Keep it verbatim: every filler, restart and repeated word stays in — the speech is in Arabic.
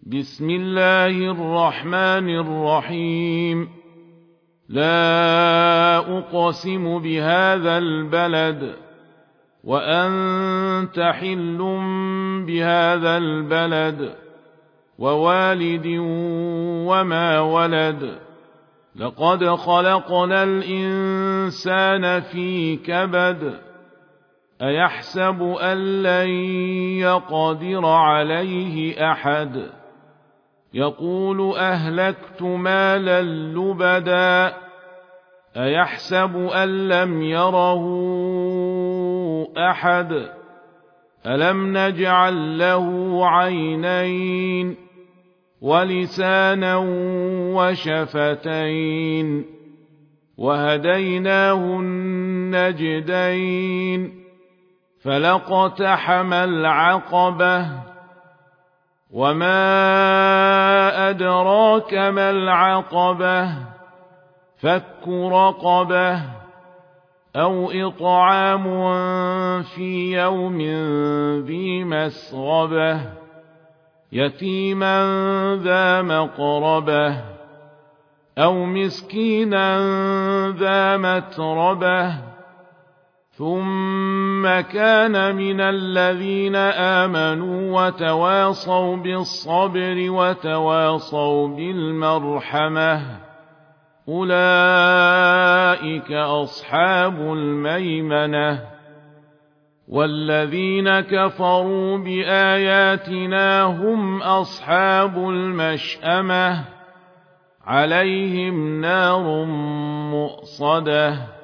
بسم الله الرحمن الرحيم لا أقسم بهذا البلد وأنت حل بهذا البلد ووالد وما ولد لقد خلقنا الإنسان في كبد أيحسب أن لن يقدر عليه أحد يقول أهلكت مالا لبدا أيحسب أن لم يره أحد ألم نجعل له عينين ولسانا وشفتين وهديناه النجدين فلاقتحم العقبة وما أدراك ما العقبة فك رقبة أو إطعام في يوم ذي مسغبة يتيما ذا مقربة أو مسكينا ذا متربة ثم كان من الذين آمنوا وتواصوا بالصبر وتواصوا بالمرحمة أولئك أصحاب الميمنة والذين كفروا بآياتنا هم أصحاب المشأمة عليهم نار مؤصدة